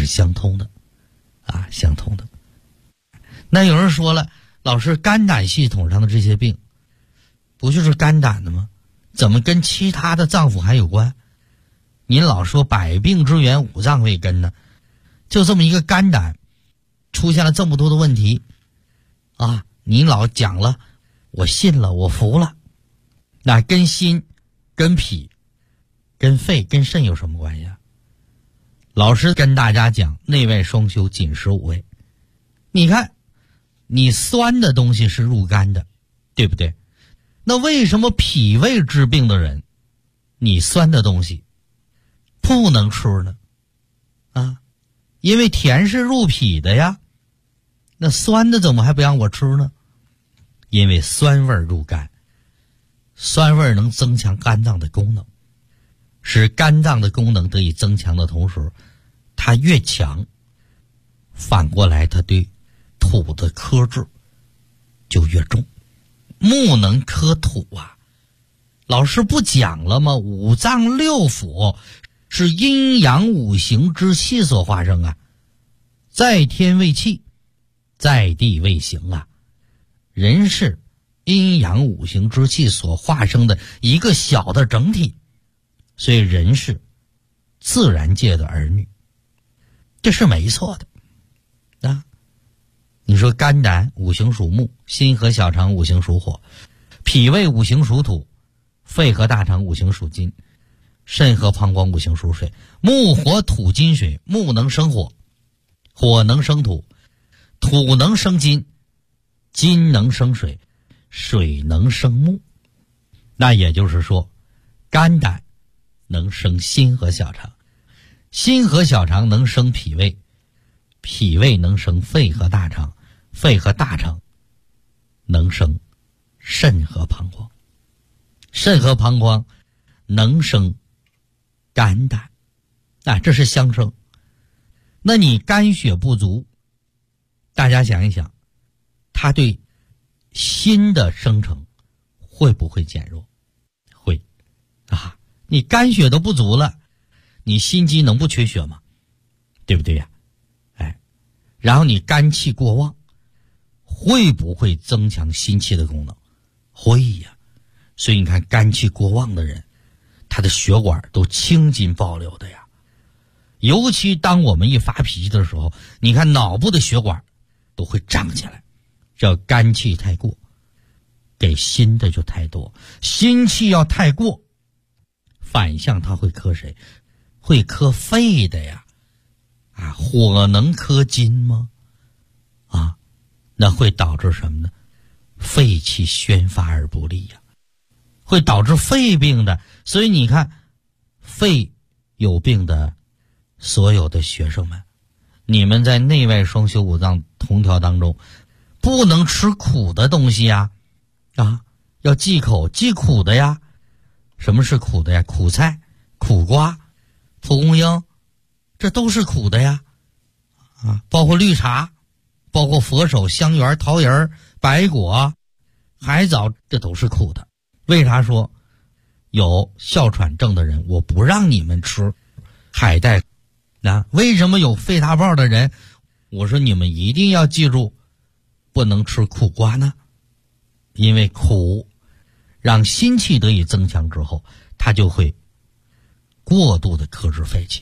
是相通的啊，相通的。那有人说了，老师，肝胆系统上的这些病不就是肝胆的吗？怎么跟其他的脏腑还有关？您老说百病之源五脏为根呢，就这么一个肝胆出现了这么多的问题啊，您老讲了，我信了，我服了。那跟心、跟脾、跟肺、跟肾有什么关系啊？老师跟大家讲，内外双修，紧实五味。你看，你酸的东西是入肝的，对不对？那为什么脾胃治病的人，你酸的东西不能吃呢？啊，因为甜是入脾的呀，那酸的怎么还不让我吃呢？因为酸味入肝，酸味能增强肝脏的功能，使肝脏的功能得以增强的同时，它越强，反过来它对土的克制就越重。木能克土啊，老师不讲了吗？五脏六腑是阴阳五行之气所化生啊，在天为气，在地为形啊。人是阴阳五行之气所化生的一个小的整体，所以人是自然界的儿女，这是没错的啊。你说肝胆五行属木，心和小肠五行属火，脾胃五行属土，肺和大肠五行属金，肾和膀胱五行属水。木火土金水，木能生火，火能生土，土能生金，金能生水，水能生木。那也就是说，肝胆能生心和小肠，心和小肠能生脾胃，脾胃能生肺和大肠，肺和大肠能生肾和膀胱，肾和膀胱能生肝胆啊，这是相生。那你肝血不足，大家想一想，它对心的生成会不会减弱？会啊，你肝血都不足了，你心肌能不缺血吗？对不对呀？然后你肝气过旺，会不会增强心气的功能？会呀。所以你看肝气过旺的人，他的血管都青筋暴流的呀。尤其当我们一发脾气的时候，你看脑部的血管都会胀起来，这肝气太过，给心的就太多。心气要太过，反向它会克谁？会克肺的呀。啊，火能克金吗？啊，那会导致什么呢？肺气宣发而不利呀，会导致肺病的。所以你看，肺有病的所有的学生们，你们在内外双修五脏同调当中，不能吃苦的东西呀，啊，要忌口，忌苦的呀。什么是苦的呀？苦菜、苦瓜、蒲公英，这都是苦的呀，啊，包括绿茶，包括佛手、香橼、桃仁、白果、海藻，这都是苦的。为啥说有哮喘症的人我不让你们吃海带啊？为什么有肺大泡的人我说你们一定要记住不能吃苦瓜呢？因为苦让心气得以增强之后，它就会过度的克制肺气。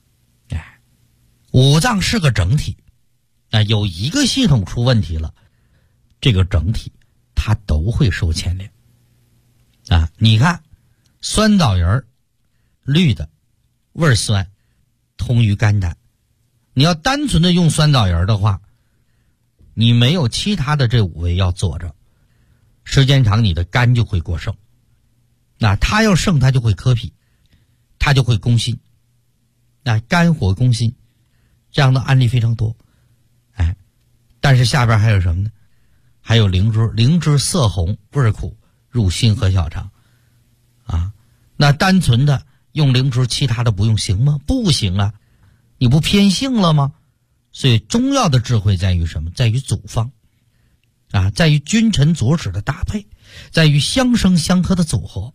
五脏是个整体，有一个系统出问题了，这个整体它都会受牵连啊。你看酸枣仁绿的味酸，通于肝胆。你要单纯的用酸枣仁的话，你没有其他的这五味要佐着，时间长你的肝就会过剩。那它要剩，它就会克脾，它就会攻心。肝火攻心，这样的案例非常多。但是下边还有什么呢？还有灵芝，灵芝色红味苦，入心和小肠啊。那单纯的用灵芝，其他的不用行吗？不行啊，你不偏性了吗？所以中药的智慧在于什么？在于组方啊，在于君臣佐使的搭配，在于相生相克的组合。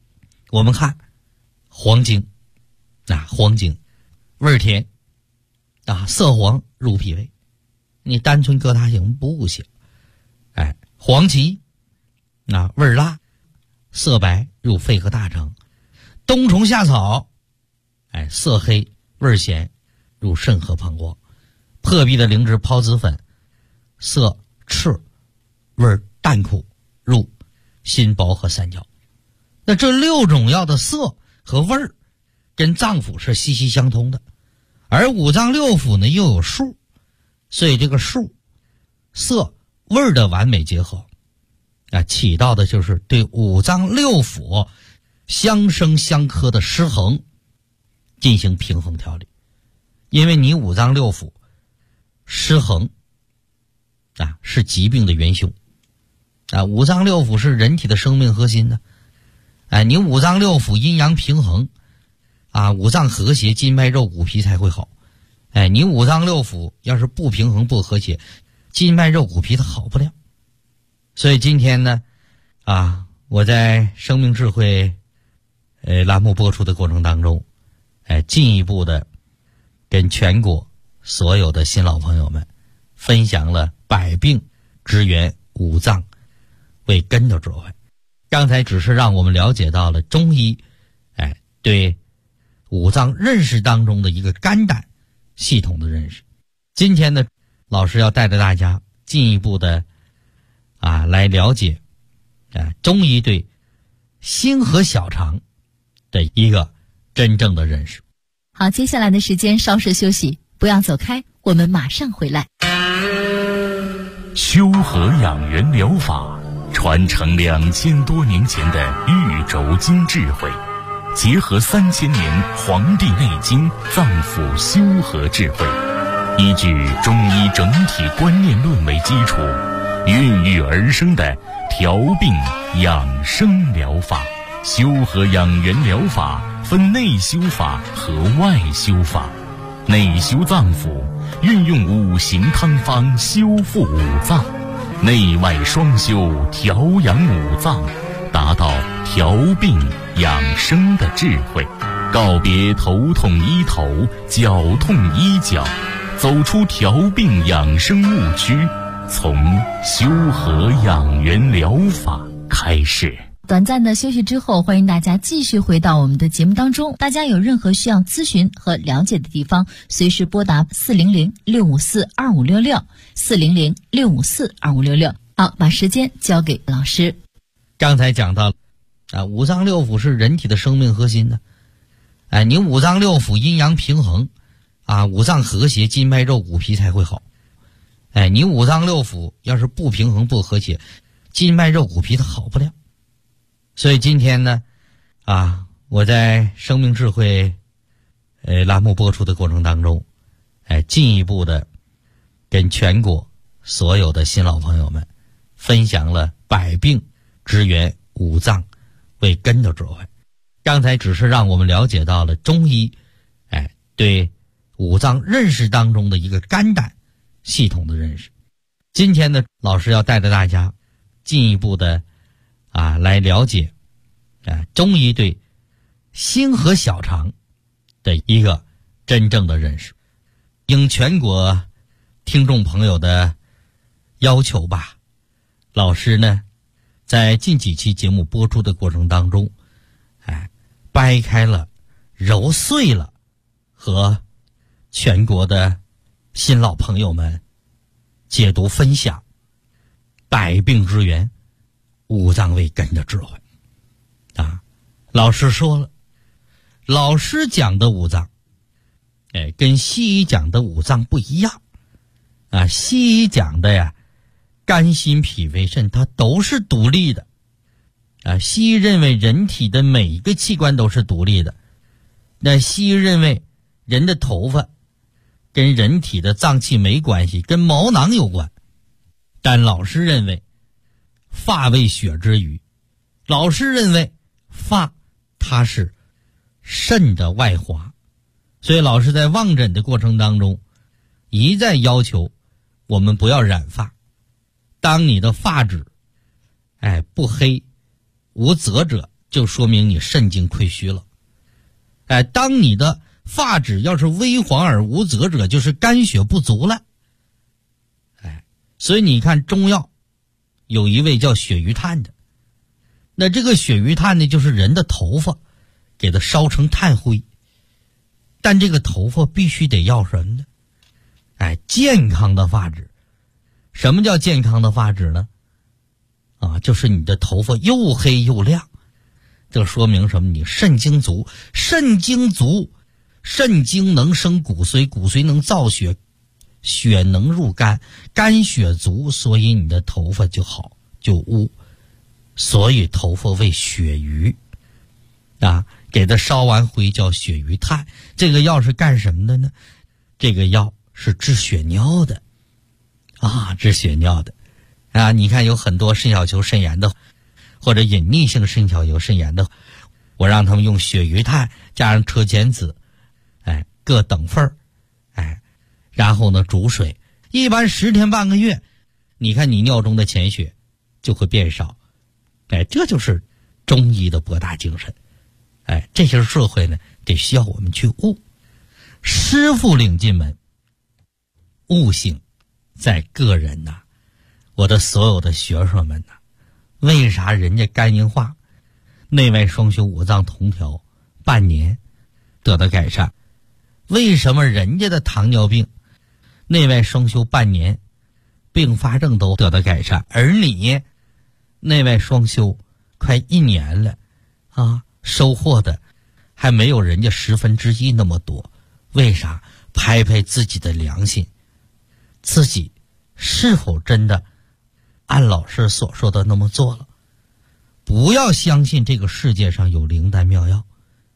我们看黄精啊，黄精味甜色黄入脾胃，你单纯搁它行不误行。黄芪味儿辣，色白入肺和大肠。冬虫夏草色黑味儿咸，入肾和膀胱。破壁的灵芝孢子粉，色赤味儿淡苦，入心包和三焦。那这6种药的色和味儿跟脏腑是息息相通的，而五脏六腑呢又有数，所以这个数色味儿的完美结合起到的就是对五脏六腑相生相克的失衡进行平衡调理。因为你五脏六腑失衡是疾病的元凶五脏六腑是人体的生命核心的你五脏六腑阴阳平衡五脏和谐，筋脉肉骨皮才会好你五脏六腑要是不平衡不和谐，筋脉肉骨皮它好不了。所以今天呢我在生命智慧栏目播出的过程当中进一步的跟全国所有的新老朋友们分享了百病之源五脏为根的智慧。刚才只是让我们了解到了中医对五脏认识当中的一个肝胆系统的认识。今天呢，老师要带着大家进一步的来了解中医对心和小肠的一个真正的认识。 好，接下来的时间稍事休息，不要走开，我们马上回来。 修和养元疗法传承2000多年前的玉轴经智慧，结合3000年《黄帝内经》脏腑修和智慧，依据中医整体观念论为基础，孕育而生的调病养生疗法。修和养元疗法分内修法和外修法。内修脏腑，运用5行汤方修复五脏，内外双修调养五脏，达到调病养生的智慧。告别头痛医头，脚痛医脚，走出调病养生误区，从修和养元疗法开始。 短暂的休息之后，欢迎大家继续回到我们的节目当中。大家有任何需要咨询和了解的地方，随时拨打400-654-2566 400-654-2566。好，把时间交给老师。 刚才讲到五脏六腑是人体的生命核心的你五脏六腑阴阳平衡五脏和谐，筋脉肉骨皮才会好你五脏六腑要是不平衡不和谐，筋脉肉骨皮它好不了。所以今天呢我在生命智慧栏目播出的过程当中进一步的跟全国所有的新老朋友们分享了百病之源五脏为根的智慧。刚才只是让我们了解到了中医对五脏认识当中的一个肝胆系统的认识。今天呢，老师要带着大家进一步的来了解中医对心和小肠的一个真正的认识。应全国听众朋友的要求吧，老师呢在近几期节目播出的过程当中掰开了揉碎了和全国的新老朋友们解读分享百病之源五脏为根的智慧老师说了，老师讲的五脏跟西医讲的五脏不一样西医讲的肝心脾胃肾它都是独立的西医认为人体的每一个器官都是独立的，那西医认为人的头发跟人体的脏器没关系，跟毛囊有关。但老师认为发为血之余，老师认为发它是肾的外化，所以老师在望诊的过程当中一再要求我们不要染发。当你的发质不黑无泽者，就说明你肾经亏虚了当你的发质要是微黄而无泽者，就是肝血不足了。所以你看中药有一味叫鳕鱼炭的，那这个鳕鱼炭呢，就是人的头发给它烧成炭灰，但这个头发必须得要什么呢？健康的发质。什么叫健康的发质呢？就是你的头发又黑又亮，这说明什么？你肾精足，肾精足，肾精能生骨髓，骨髓能造血，血能入肝，肝血足，所以你的头发就好就乌，所以头发为鳕鱼给它烧完灰叫鳕鱼炭。这个药是干什么的呢？这个药是治血尿的治血尿的你看有很多肾小球肾炎的或者隐匿性肾小球肾炎的，我让他们用鳕鱼炭加上车前子各等份然后呢煮水，一般10天半个月，你看你尿中的潜血就会变少。这就是中医的博大精深。这些社会呢得需要我们去悟。师傅领进门，悟性在个人我的所有的学生们为啥人家肝硬化内外双修五脏同调半年得到改善？为什么人家的糖尿病内外双修半年并发症都得到改善，而你内外双修快1年了收获的还没有人家1/10那么多？为啥？拍拍自己的良心，自己是否真的按老师所说的那么做了？不要相信这个世界上有灵丹妙药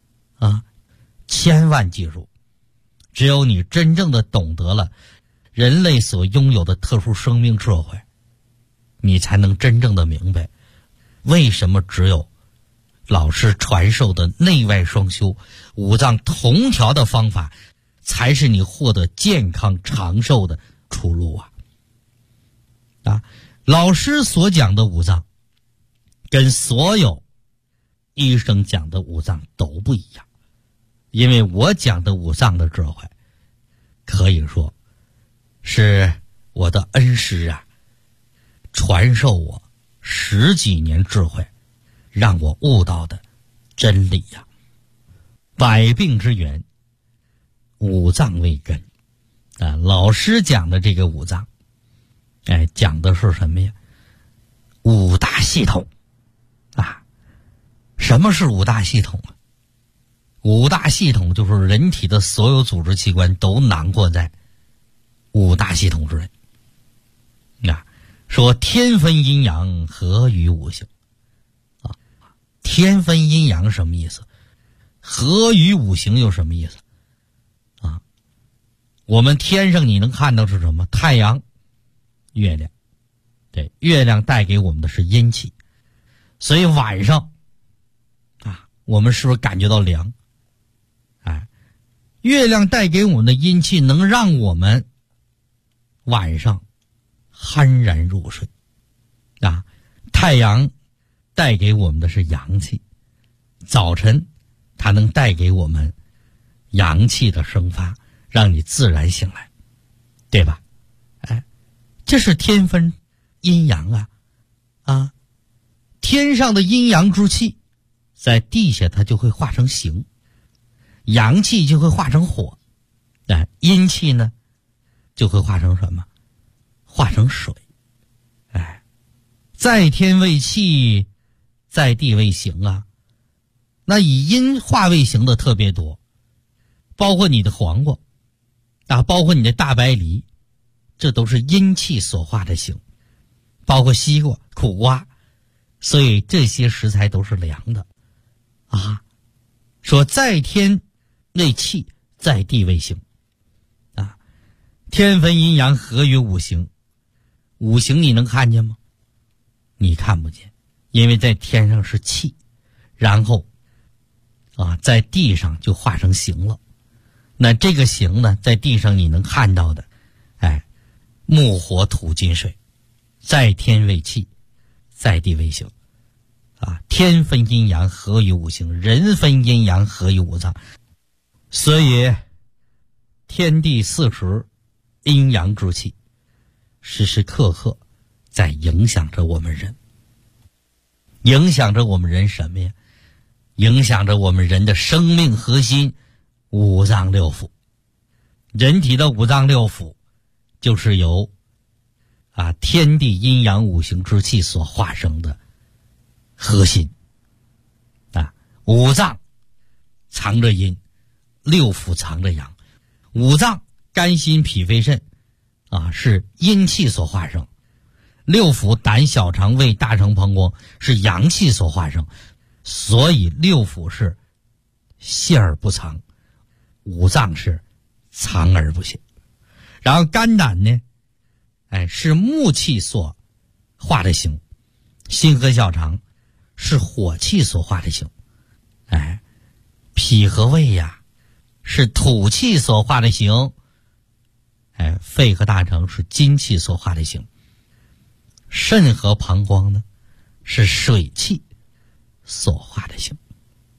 千万记住，只有你真正的懂得了人类所拥有的特殊生命智慧，你才能真正的明白为什么只有老师传授的内外双修五脏同调的方法才是你获得健康长寿的出路老师所讲的五脏跟所有医生讲的五脏都不一样，因为我讲的五脏的智慧可以说是我的恩师传授我10几年智慧，让我悟到的真理百病之源，五脏为根老师讲的这个五脏讲的是什么呀？五大系统什么是五大系统五大系统就是人体的所有组织器官都囊括在五大系统之内说天分阴阳合于五行天分阴阳什么意思？合于五行又什么意思我们天上你能看到是什么？太阳、月亮。对，月亮带给我们的是阴气，所以晚上我们是不是感觉到凉？月亮带给我们的阴气能让我们晚上酣然入睡太阳带给我们的是阳气，早晨它能带给我们阳气的生发，让你自然醒来，对吧？这是天分阴阳天上的阴阳之气在地下它就会化成形，阳气就会化成火，阴气呢就会化成什么？化成水。在天为气，在地为形那以阴化为形的特别多，包括你的黄瓜包括你的大白梨，这都是阴气所化的形，包括西瓜、苦瓜，所以这些食材都是凉的说在天为气，在地为形天分阴阳合于五行。五行你能看见吗？你看不见，因为在天上是气，然后在地上就化成形了。那这个形呢，在地上你能看到的木火土金水，在天为气，在地为形天分阴阳合于五行，人分阴阳合于五脏。 所以天地四时，阴阳之气时时刻刻在影响着我们人。影响着我们人什么呀？影响着我们人的生命核心，五脏六腑。人体的五脏六腑就是由天地阴阳五行之气所化生的核心。五脏藏着阴，六腑藏着阳。五脏肝心脾肺肾是阴气所化生，六腑胆小肠胃大肠膀胱是阳气所化生，所以六腑是泄而不藏，五脏是藏而不泄。然后肝胆呢是木气所化的形，心和小肠是火气所化的形，脾和胃是土气所化的形，肺和大肠是金气所化的形，肾和膀胱呢是水气所化的形。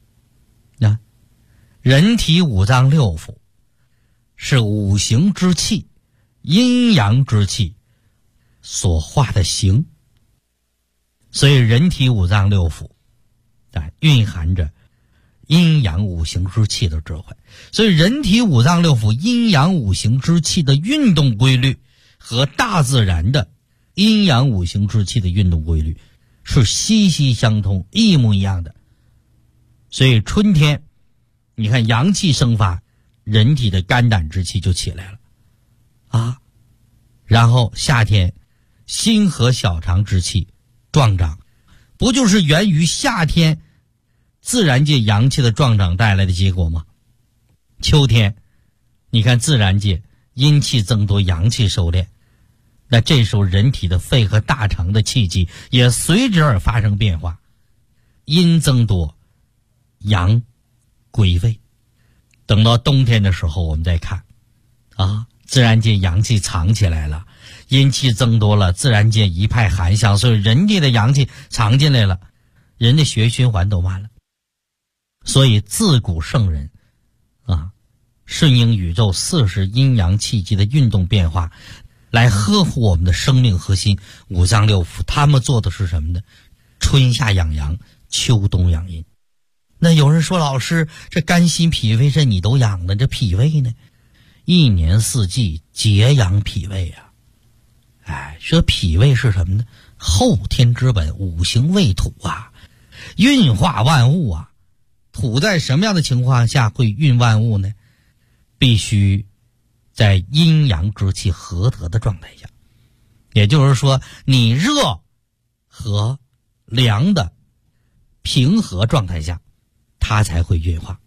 人体五脏六腑是五行之气、阴阳之气所化的形，所以人体五脏六腑蕴含着阴阳五行之气的智慧。所以人体五脏六腑阴阳五行之气的运动规律和大自然的阴阳五行之气的运动规律是息息相通，一模一样的。所以春天你看阳气生发，人体的肝胆之气就起来了然后夏天心和小肠之气壮长，不就是源于夏天自然界阳气的壮长带来的结果吗？秋天你看自然界阴气增多，阳气收敛，那这时候人体的肺和大肠的气机也随之而发生变化，阴增多，阳归位。等到冬天的时候我们再看自然界阳气藏起来了，阴气增多了，自然界一派寒象，所以人体的阳气藏进来了，人的血液循环都慢了。所以自古圣人顺应宇宙40阴阳气机的运动变化，来呵护我们的生命核心五脏六腑。他们做的是什么呢？春夏养阳，秋冬养阴。那有人说，老师，这肝心脾肺肾你都养了，这脾胃呢？一年四季节养脾胃说脾胃是什么呢？后天之本，五行为土运化万物土在什么样的情况下会运万物呢？必须在阴阳之气合得的状态下，也就是说你热和凉的平和状态下，它才会运化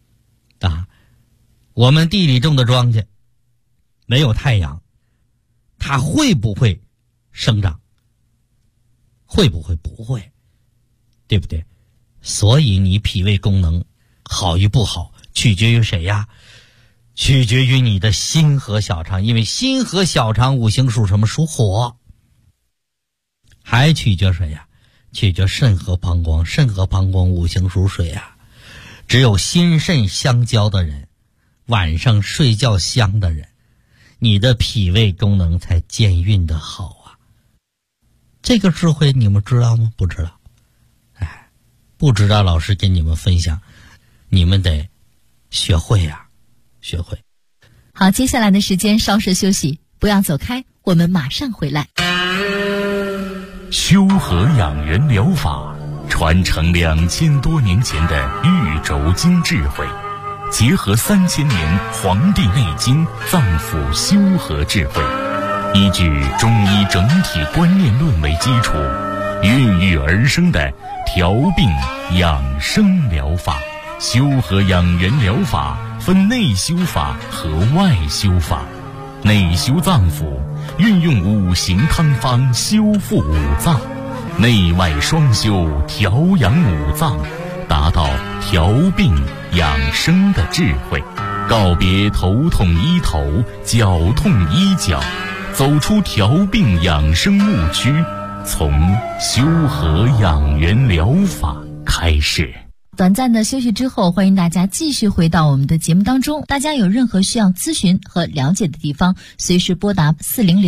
我们地里种的庄稼没有太阳，它会不会生长？会不会？不会，对不对？所以你脾胃功能好与不好取决于谁取决于你的心和小肠，因为心和小肠五行属什么？属火。还取决谁取决肾和膀胱，肾和膀胱五行属水只有心肾相交的人，晚上睡觉香的人，你的脾胃功能才健运的好这个智慧你们知道吗？不知道。不知道，老师跟你们分享，你们得学会学会。 好，接下来的时间稍事休息，不要走开，我们马上回来。 修和养元疗法传承2000多年前的玉轴经智慧，结合3000年《黄帝内经》脏腑修和智慧，依据中医整体观念论为基础，孕育而生的调病养生疗法。修和养元疗法分内修法和外修法。内修脏腑，运用五行汤方修复五脏，内外双修调养五脏，达到调病养生的智慧。告别头痛医头，脚痛医脚，走出调病养生误区，从修和养元疗法开始。 短暂的休息之后，欢迎大家继续回到我们的节目当中。大家有任何需要咨询和了解的地方，随时拨打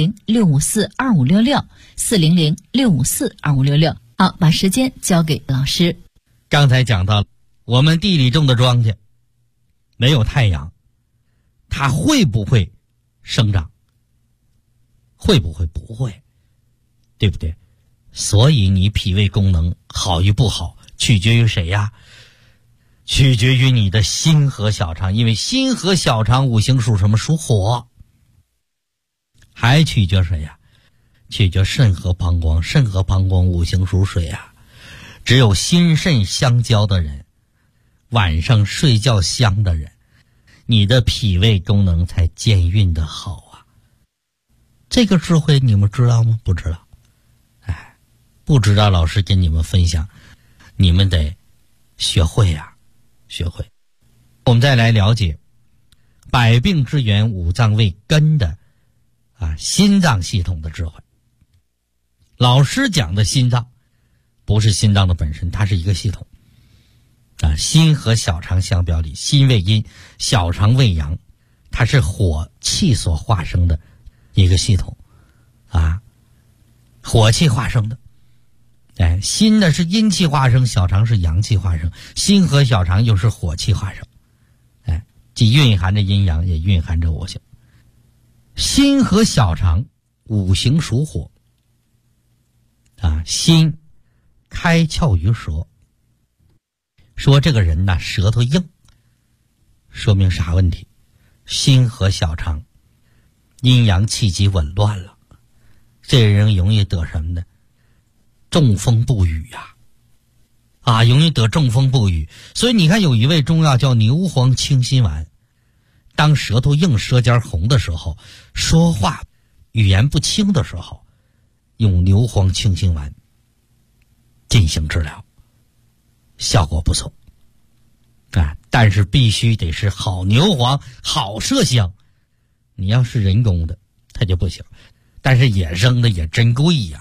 400-654-2566，400-654-2566。好，把时间交给老师。 刚才讲到我们地里种的庄稼没有太阳，它会不会生长？会不会？不会，对不对？所以你脾胃功能好与不好取决于谁呀？取决于你的心和小肠，因为心和小肠五行属什么？属火。还取决谁呀？取决肾和膀胱，肾和膀胱五行属水啊。只有心肾相交的人，晚上睡觉香的人，你的脾胃功能才健运的好啊。这个智慧你们知道吗？不知道。不知道，老师跟你们分享，你们得学会呀，学会。我们再来了解百病之源五脏为根的心脏系统的智慧。老师讲的心脏不是心脏的本身，它是一个系统心和小肠相表里，心为阴，小肠为阳，它是火气所化生的一个系统火气化生的。心呢是阴气化生，小肠是阳气化生，心和小肠又是火气化生，既蕴含着阴阳，也蕴含着五行。心和小肠五行属火心开窍于舌，说这个人呢舌头硬，说明啥问题？心和小肠阴阳气机紊乱了，这人容易得什么呢？中风不语容易得中风不语。所以你看有一味中药叫牛黄清心丸，当舌头硬舌尖红的时候，说话语言不清的时候，用牛黄清心丸进行治疗，效果不错但是必须得是好牛黄，好麝香。你要是人工的它就不行，但是野生的也真贵呀。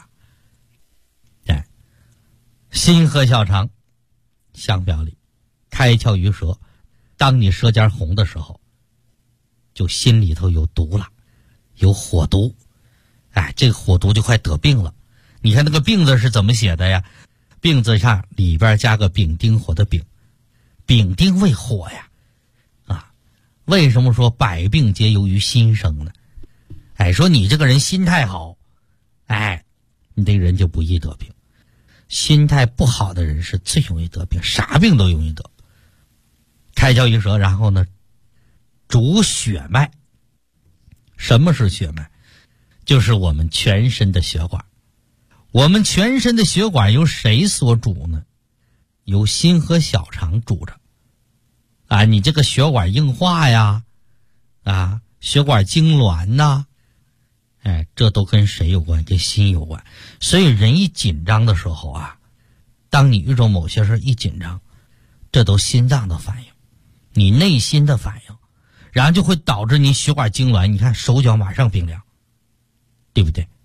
心和小肠相表里，开窍于舌，当你舌尖红的时候，就心里头有毒了，有火毒这个火毒就快得病了。你看那个病字是怎么写的呀？病字上里边加个丙丁火的丙，丙丁为火呀为什么说百病皆由于心生呢？说你这个人心态好你这个人就不易得病。心态不好的人是最容易得病，啥病都容易得。开窍于舌，然后呢主血脉。什么是血脉？就是我们全身的血管。我们全身的血管由谁所主呢？由心和小肠主着你这个血管硬化呀血管痉挛这都跟谁有关？跟心有关。所以人一紧张的时候当你遇着某些事一紧张，这都心脏的反应，你内心的反应，然后就会导致你血管痉挛，你看手脚马上冰凉，对不对？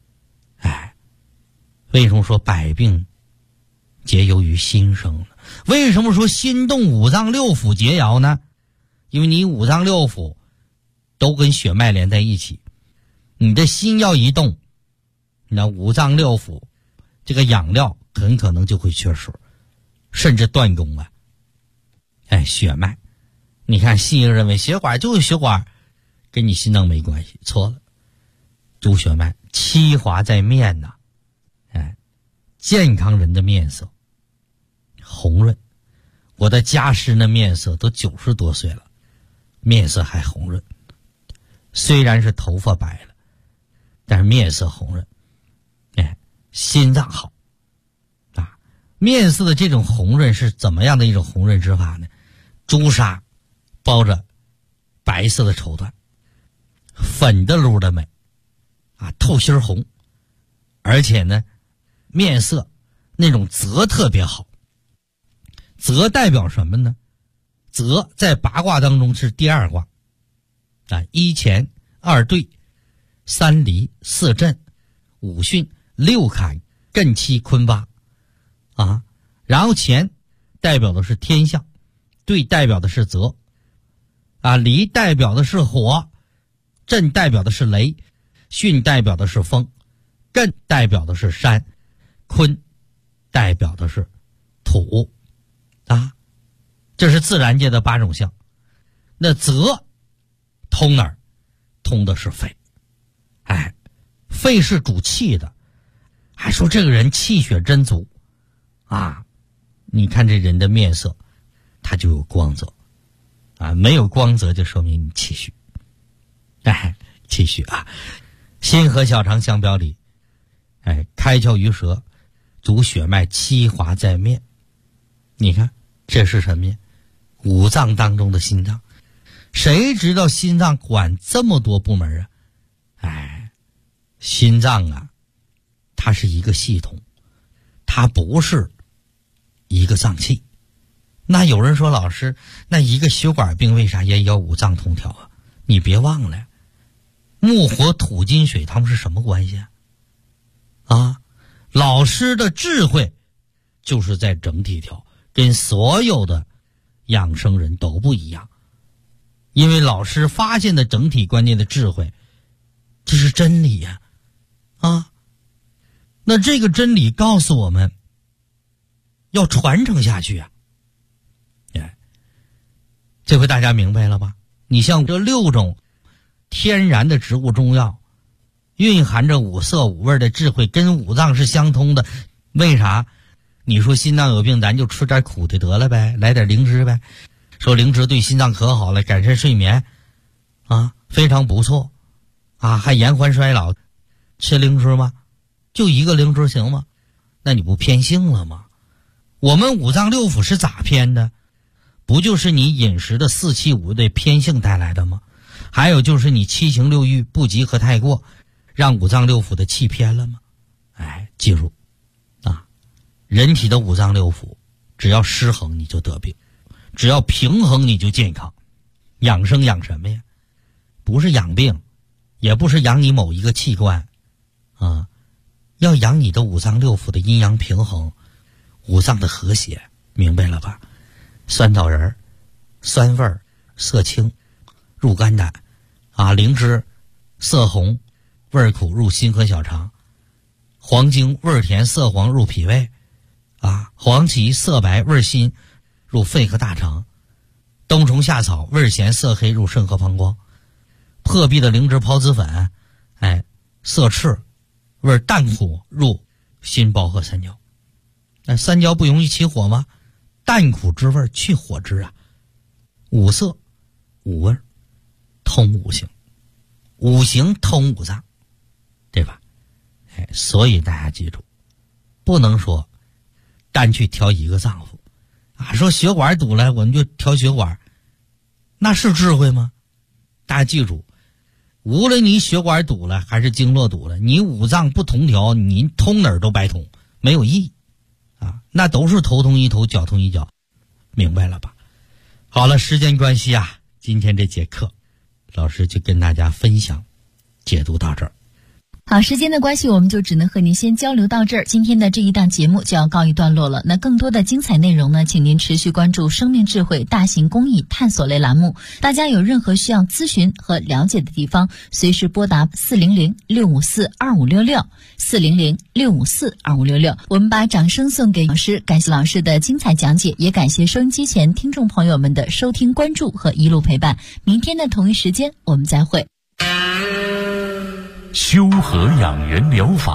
为什么说百病皆由于心生呢？为什么说心动五脏六腑皆爻呢？因为你五脏六腑都跟血脉连在一起，你的心要一动，那五脏六腑这个养料很可能就会缺水，甚至断供血脉，你看西医认为血管就是血管，跟你心脏没关系，错了。主血脉，七华在面健康人的面色红润，我的家师的面色都90多岁了，面色还红润，虽然是头发白了，但是面色红润，心脏好面色的这种红润是怎么样的一种红润之法呢？朱砂包着白色的绸缎，粉的噜的美透心红，而且呢面色那种泽特别好。泽代表什么呢？泽在八卦当中是第二卦一乾二兑三离四震五巽六坎艮七坤八然后乾代表的是天象，兑代表的是泽，离代表的是火，震代表的是雷，巽代表的是风，艮代表的是山，坤代表的是土这是自然界的8种象。那泽通哪儿？通的是肺。肺是主气的，还说这个人气血真足你看这人的面色，他就有光泽没有光泽就说明你气虚。气虚心和小肠相表里，开窍于舌，足血脉七华在面。你看这是什么呀？五脏当中的心脏。谁知道心脏管这么多部门心脏它是一个系统，它不是一个脏器。那有人说，老师，那一个血管病为啥也要五脏通调你别忘了，木火土金水它们是什么关系老师的智慧就是在整体调，跟所有的养生人都不一样。因为老师发现的整体观念的智慧，这是真理那这个真理告诉我们要传承下去这回大家明白了吧？你像这6种天然的植物中药，蕴含着5色5味的智慧，跟五脏是相通的。为啥？你说心脏有病，咱就吃点苦的得了呗，来点灵芝呗。说灵芝对心脏可好了，改善睡眠非常不错还延缓衰老。吃灵芝吗？就一个灵芝行吗？那你不偏性了吗？我们五脏六腑是咋偏的？不就是你饮食的4气5味的偏性带来的吗？还有就是你7情6欲不及和太过，让五脏六腑的气偏了吗？记住人体的五脏六腑只要失衡你就得病，只要平衡你就健康。养生养什么呀？不是养病，也不是养你某一个器官要养你的五脏六腑的阴阳平衡，五脏的和谐，明白了吧？酸枣仁酸味色清入肝胆灵芝色红味苦入心和小肠，黄精味甜色黄入脾胃黄芪色白味辛入肺和大肠，冬虫夏草味咸色黑入肾和膀胱，破壁的灵芝孢子粉色赤味淡苦入心包和三焦。三焦不容易起火吗？淡苦之味去火之五色五味通五行，五行通五脏，对吧？所以大家记住，不能说单去调一个脏腑说血管堵了我们就调血管，那是智慧吗？大家记住，无论你血管堵了还是经络堵了，你五脏不同调，你通哪儿都白通，没有意义那都是头痛医头，脚痛医脚，明白了吧？好了，时间关系今天这节课老师就跟大家分享解读到这儿。 好，时间的关系，我们就只能和您先交流到这儿。今天的这一档节目就要告一段落了。那更多的精彩内容呢，请您持续关注生命智慧大型公益探索类栏目。大家有任何需要咨询和了解的地方，随时拨打400-654-2566 400-654-2566。我们把掌声送给老师，感谢老师的精彩讲解，也感谢收音机前听众朋友们的收听关注和一路陪伴。明天的同一时间我们再会。 修和养元疗法